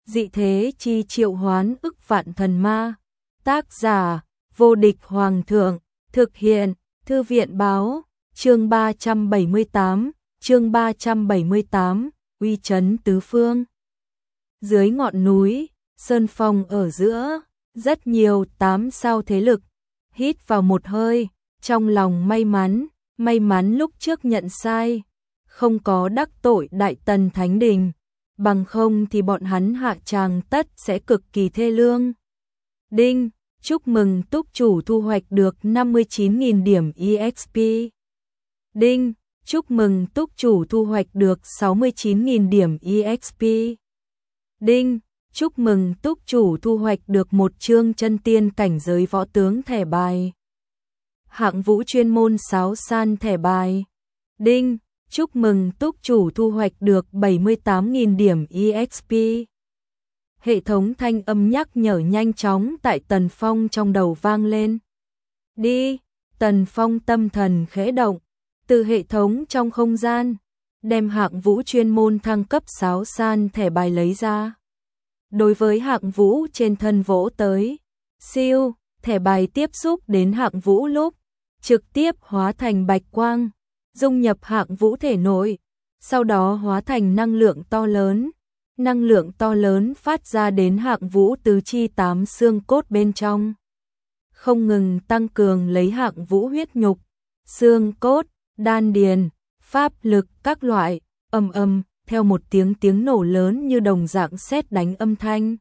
dị thế chi triệu hoán ức vạn thần ma. Tác giả, vô địch hoàng thượng, thực hiện, thư viện báo, chương 378, uy chấn tứ phương. Dưới ngọn núi, sơn phong ở giữa, rất nhiều 8 sao thế lực, hít vào một hơi, trong lòng may mắn lúc trước nhận sai, không có đắc tội Đại Tần Thánh Đình, bằng không thì bọn hắn hạ tràng tất sẽ cực kỳ thê lương. Đinh, chúc mừng túc chủ thu hoạch được 59.000 điểm EXP. Đinh, chúc mừng túc chủ thu hoạch được 69.000 điểm EXP. Đinh, chúc mừng túc chủ thu hoạch được một chương chân tiên cảnh giới võ tướng thẻ bài. Hạng vũ chuyên môn sáo san thẻ bài. Đinh, chúc mừng túc chủ thu hoạch được 78.000 điểm EXP. Hệ thống thanh âm nhắc nhở nhanh chóng tại Tần Phong trong đầu vang lên. Đi, Tần Phong tâm thần khẽ động, từ hệ thống trong không gian, đem hạng vũ chuyên môn thăng cấp sáo san thẻ bài lấy ra. Đối với hạng vũ trên thân vỗ tới, siêu, thẻ bài tiếp xúc đến hạng vũ lúc, trực tiếp hóa thành bạch quang, dung nhập hạng vũ thể nội, sau đó hóa thành năng lượng to lớn phát ra đến hạng vũ tứ chi 8 xương cốt bên trong. Không ngừng tăng cường lấy hạng vũ huyết nhục, xương cốt, đan điền, pháp lực các loại, theo một tiếng nổ lớn như đồng dạng sét đánh âm thanh.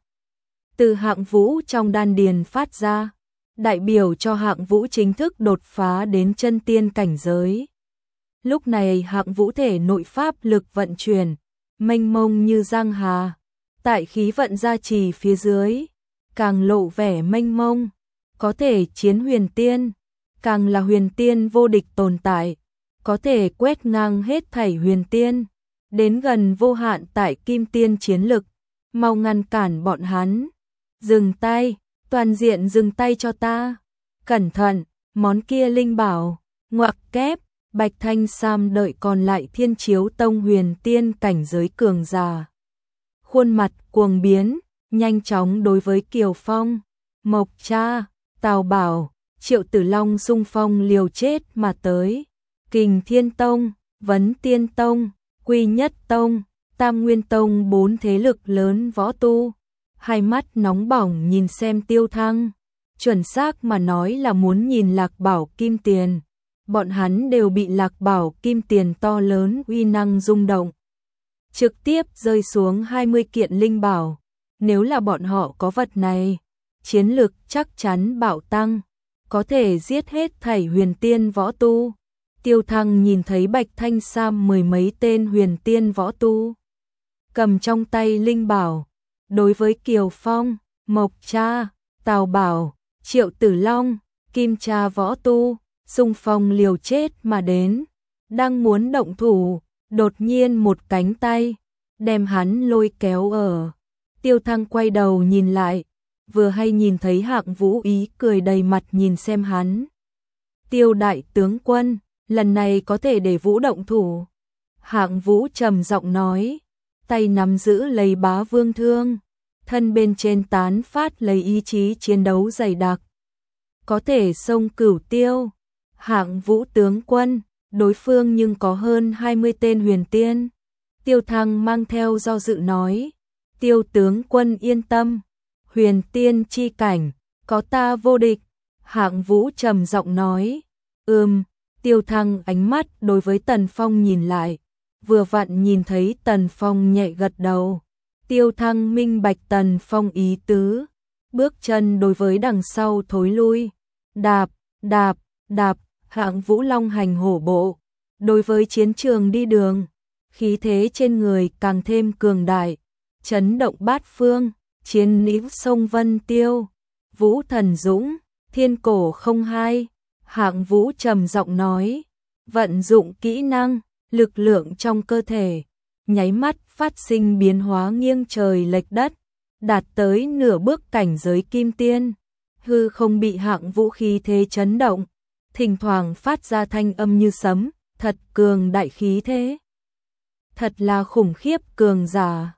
Từ hạng vũ trong đan điền phát ra, đại biểu cho hạng vũ chính thức đột phá đến chân tiên cảnh giới. Lúc này hạng vũ thể nội pháp lực vận chuyển, mênh mông như giang hà, tại khí vận gia trì phía dưới, càng lộ vẻ mênh mông, có thể chiến huyền tiên, càng là huyền tiên vô địch tồn tại, có thể quét ngang hết thảy huyền tiên, đến gần vô hạn tại kim tiên chiến lực, mau ngăn cản bọn hắn. Dừng tay, toàn diện dừng tay cho ta. Cẩn thận, món kia linh bảo, ngoặc kép, Bạch Thanh Sam đợi còn lại Thiên Chiếu Tông huyền tiên cảnh giới cường giả. Khuôn mặt cuồng biến, nhanh chóng đối với Kiều Phong, Mộc Cha, Tào Bảo, Triệu Tử Long xung phong liều chết mà tới. Kình Thiên Tông, Vấn Tiên Tông, Quy Nhất Tông, Tam Nguyên Tông 4 thế lực lớn võ tu, hai mắt nóng bỏng nhìn xem Tiêu Thăng, chuẩn xác mà nói là muốn nhìn Lạc Bảo Kim Tiền. Bọn hắn đều bị Lạc Bảo Kim Tiền to lớn uy năng rung động, trực tiếp rơi xuống 20 kiện linh bảo. Nếu là bọn họ có vật này, chiến lực chắc chắn bạo tăng, có thể giết hết thảy huyền tiên võ tu. Tiêu Thăng nhìn thấy Bạch Thanh Sam 10 mấy tên huyền tiên võ tu, cầm trong tay linh bảo, đối với Kiều Phong, Mộc Cha, Tào Bảo, Triệu Tử Long, Kim Cha võ tu, xung phong liều chết mà đến, đang muốn động thủ, đột nhiên một cánh tay đem hắn lôi kéo ở. Tiêu Thăng quay đầu nhìn lại, vừa hay nhìn thấy hạng vũ ý cười đầy mặt nhìn xem hắn. Tiêu đại tướng quân, lần này có thể để vũ động thủ. Hạng vũ trầm giọng nói, tay nắm giữ lấy bá vương thương, thân bên trên tán phát lấy ý chí chiến đấu dày đặc. Có thể xông Cửu Tiêu. Hạng vũ tướng quân, đối phương nhưng có hơn 20 tên huyền tiên. Tiêu Thăng mang theo do dự nói, Tiêu tướng quân yên tâm, huyền tiên chi cảnh, có ta vô địch. Hạng vũ trầm giọng nói, Tiêu Thăng ánh mắt đối với Tần Phong nhìn lại, vừa vặn nhìn thấy Tần Phong nhẹ gật đầu. Tiêu Thăng minh bạch Tần Phong ý tứ, bước chân đối với đằng sau thối lui, đạp, hạng vũ long hành hổ bộ, đối với chiến trường đi đường, khí thế trên người càng thêm cường đại, chấn động bát phương, chiến níu sông Vân Tiêu, Vũ Thần Dũng, Thiên Cổ không hai. Hạng vũ trầm giọng nói, vận dụng kỹ năng, lực lượng trong cơ thể, nháy mắt phát sinh biến hóa nghiêng trời lệch đất, đạt tới nửa bước cảnh giới kim tiên. Hư không bị hạng vũ khí thế chấn động, thỉnh thoảng phát ra thanh âm như sấm, thật cường đại khí thế. Thật là khủng khiếp cường giả.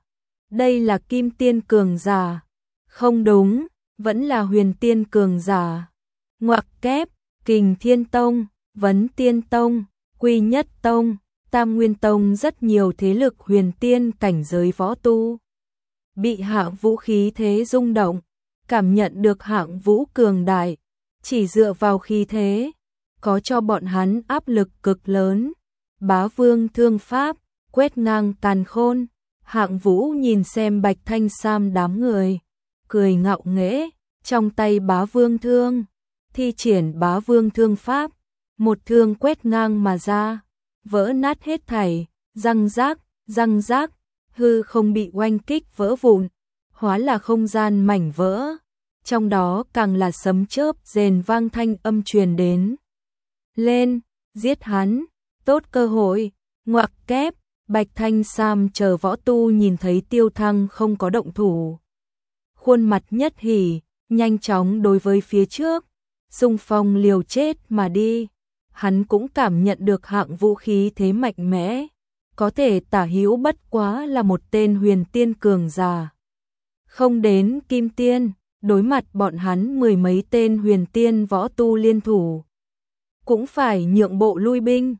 Đây là Kim Tiên cường giả. Không đúng, vẫn là Huyền Tiên cường giả. Ngoặc kép, Kình Thiên Tông, Vấn Tiên Tông, Quy Nhất Tông, Tam Nguyên Tông, rất nhiều thế lực huyền tiên cảnh giới võ tu. Bị Hạng Vũ khí thế rung động, cảm nhận được Hạng Vũ cường đại, chỉ dựa vào khí thế, có cho bọn hắn áp lực cực lớn. Bá Vương thương pháp, quét ngang càn khôn. Hạng Vũ nhìn xem Bạch Thanh Sam đám người, cười ngạo nghễ, trong tay Bá Vương thương, thi triển Bá Vương thương pháp, một thương quét ngang mà ra, vỡ nát hết thảy, răng rác, hư không bị oanh kích vỡ vụn, hóa là không gian mảnh vỡ, trong đó càng là sấm chớp rền vang thanh âm truyền đến. Lên, giết hắn, tốt cơ hội, ngoặc kép, Bạch Thanh Sam chờ võ tu nhìn thấy Tiêu Thăng không có động thủ. Khuôn mặt nhất hỉ, nhanh chóng đối với phía trước, xung phong liều chết mà đi. Hắn cũng cảm nhận được Hạng Vũ khí thế mạnh mẽ, có thể tả hữu bất quá là một tên huyền tiên cường giả. Không đến kim tiên, đối mặt bọn hắn mười mấy tên huyền tiên võ tu liên thủ, cũng phải nhượng bộ lui binh.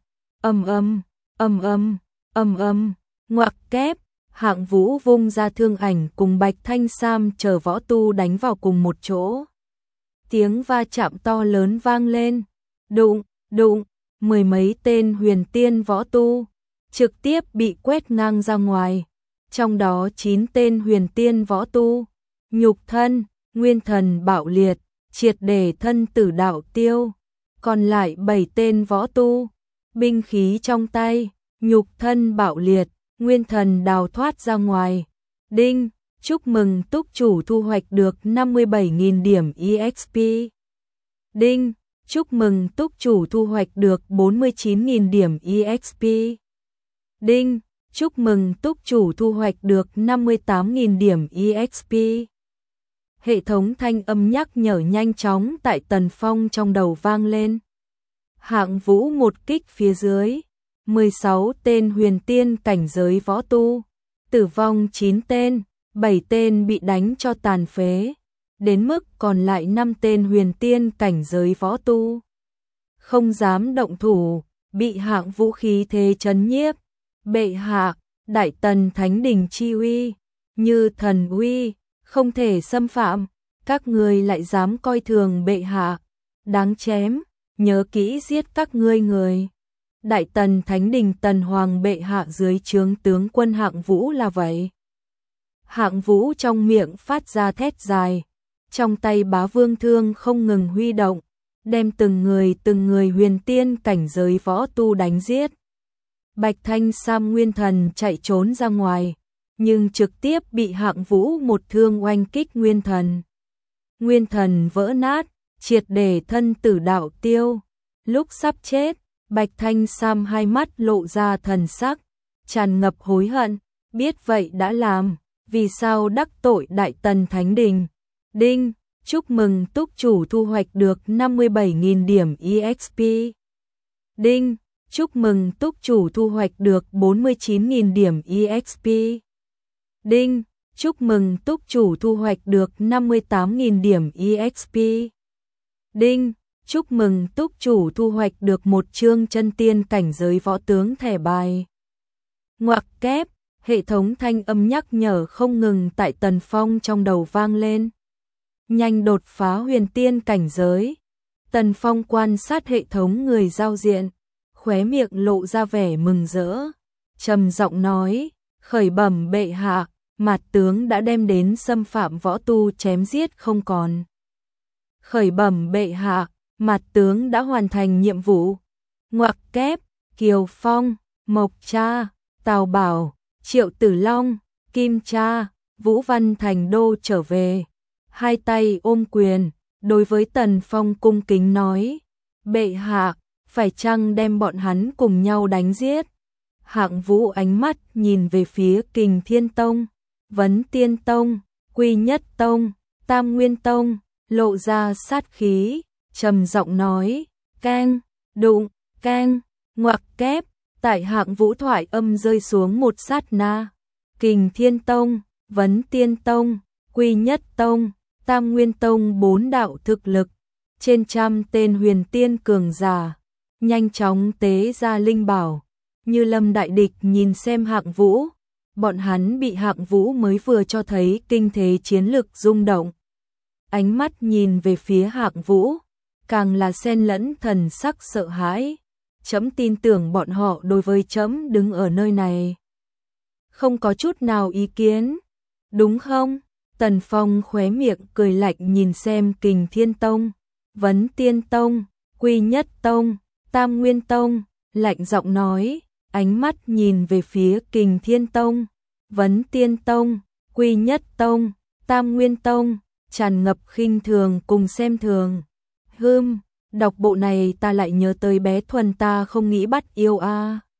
Ngoặc kép, Hạng Vũ vung ra thương ảnh cùng Bạch Thanh Sam chờ võ tu đánh vào cùng một chỗ. Tiếng va chạm to lớn vang lên, đụng, mười mấy tên huyền tiên võ tu trực tiếp bị quét ngang ra ngoài, trong đó 9 tên huyền tiên võ tu, nhục thân, nguyên thần bạo liệt, triệt để thân tử đạo tiêu, còn lại 7 tên võ tu, binh khí trong tay, nhục thân bạo liệt, nguyên thần đào thoát ra ngoài. Đinh, chúc mừng túc chủ thu hoạch được 57.000 điểm EXP. Đinh, chúc mừng túc chủ thu hoạch được 49.000 điểm EXP. Đinh, chúc mừng túc chủ thu hoạch được 58.000 điểm EXP. Hệ thống thanh âm nhắc nhở nhanh chóng tại Tần Phong trong đầu vang lên. Hạng Vũ một kích phía dưới, 16 tên huyền tiên cảnh giới võ tu, tử vong 9 tên, 7 tên bị đánh cho tàn phế, đến mức còn lại 5 tên huyền tiên cảnh giới võ tu không dám động thủ, bị Hạng Vũ khí thế chấn nhiếp. Bệ hạ, Đại Tần Thánh Đình chi uy, như thần uy, không thể xâm phạm, các ngươi lại dám coi thường bệ hạ, đáng chém, nhớ kỹ giết các ngươi người. Đại Tần Thánh Đình Tần Hoàng bệ hạ dưới trướng tướng quân Hạng Vũ là vậy. Hạng Vũ trong miệng phát ra thét dài, trong tay Bá Vương thương không ngừng huy động, đem từng người huyền tiên cảnh giới võ tu đánh giết. Bạch Thanh Sam nguyên thần chạy trốn ra ngoài, nhưng trực tiếp bị Hạng Vũ một thương oanh kích nguyên thần. Nguyên thần vỡ nát, triệt để thân tử đạo tiêu. Lúc sắp chết, Bạch Thanh Sam hai mắt lộ ra thần sắc, tràn ngập hối hận, biết vậy đã làm, vì sao đắc tội Đại Tần Thánh Đình. Đinh, chúc mừng túc chủ thu hoạch được 57.000 điểm EXP. Đinh, chúc mừng túc chủ thu hoạch được 49.000 điểm EXP. Đinh, chúc mừng túc chủ thu hoạch được 58.000 điểm EXP. Đinh, chúc mừng túc chủ thu hoạch được một chương chân tiên cảnh giới võ tướng thẻ bài. Ngoặc kép, hệ thống thanh âm nhắc nhở không ngừng tại Tần Phong trong đầu vang lên. Nhanh đột phá huyền tiên cảnh giới. Tần Phong quan sát hệ thống người giao diện, khóe miệng lộ ra vẻ mừng rỡ, trầm giọng nói, khởi bẩm bệ hạ, Mạt tướng đã đem đến xâm phạm võ tu chém giết không còn. Khởi bẩm bệ hạ, Mạt tướng đã hoàn thành nhiệm vụ. Ngoặc kép, Kiều Phong, Mộc Cha, Tào Bảo, Triệu Tử Long, Kim Cha, Vũ Văn Thành Đô trở về. Hai tay ôm quyền, đối với Tần Phong cung kính nói, bệ hạ, phải chăng đem bọn hắn cùng nhau đánh giết? Hạng Vũ ánh mắt nhìn về phía Kình Thiên Tông, Vấn Tiên Tông, Quy Nhất Tông, Tam Nguyên Tông, lộ ra sát khí, trầm giọng nói, keng, đụng, keng, ngoặc kép, tại Hạng Vũ thoại âm rơi xuống một sát na. Kình Thiên Tông, Vấn Tiên Tông, Quy Nhất Tông, Tam Nguyên Tông, 4 đạo thực lực, trên trăm tên huyền tiên cường giả, nhanh chóng tế ra linh bảo. Như lâm đại địch nhìn xem Hạng Vũ, bọn hắn bị Hạng Vũ mới vừa cho thấy kinh thế chiến lực rung động. Ánh mắt nhìn về phía Hạng Vũ, càng là xen lẫn thần sắc sợ hãi. Trẫm tin tưởng bọn họ đối với trẫm đứng ở nơi này không có chút nào ý kiến, đúng không? Tần Phong khóe miệng cười lạnh nhìn xem Kình Thiên Tông, Vấn Tiên Tông, Quy Nhất Tông, Tam Nguyên Tông, lạnh giọng nói, ánh mắt nhìn về phía Kình Thiên Tông, Vấn Tiên Tông, Quy Nhất Tông, Tam Nguyên Tông, tràn ngập khinh thường cùng xem thường. Đọc bộ này ta lại nhớ tới bé Thuần ta không nghĩ bắt yêu a.